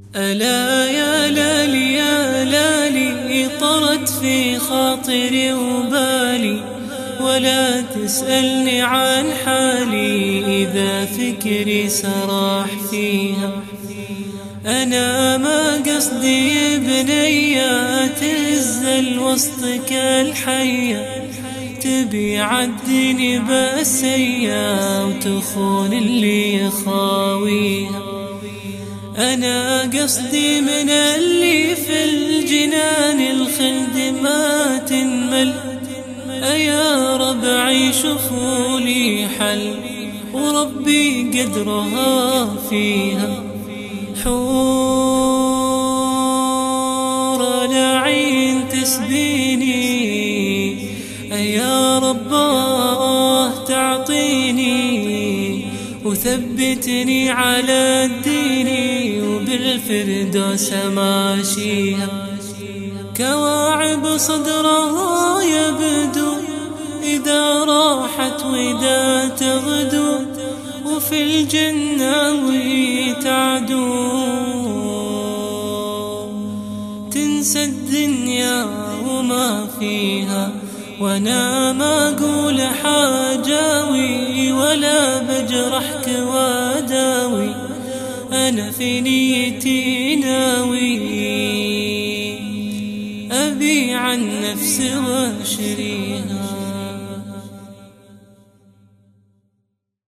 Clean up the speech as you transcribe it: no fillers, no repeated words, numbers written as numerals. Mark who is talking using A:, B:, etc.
A: ألا يا لالي يا لالي طرت في خاطري وبالي، ولا تسألني عن حالي إذا فكري سراح فيها. أنا ما قصدي بنية تنزل وسطك الحية، تبي عدني بسيا وتخون اللي يخاويها. أنا قصدي من اللي في الجنان الخلد ما تنمل، أيا رب عيش فولي حل وربي قدرها فيها. حور العين تسبيني أيا رباه تعطيني، وثبتني على الدين وبالفردوس ماشيها. كواعب صدرها يبدو إذا راحت وإذا تغدو، وفي الجنة وتعدو تنسى الدنيا وما فيها. وانا ما اقول حاجاوي ولا بجرحك واداوي، انا في نيتي ناوي ابي عن نفسي واشريها.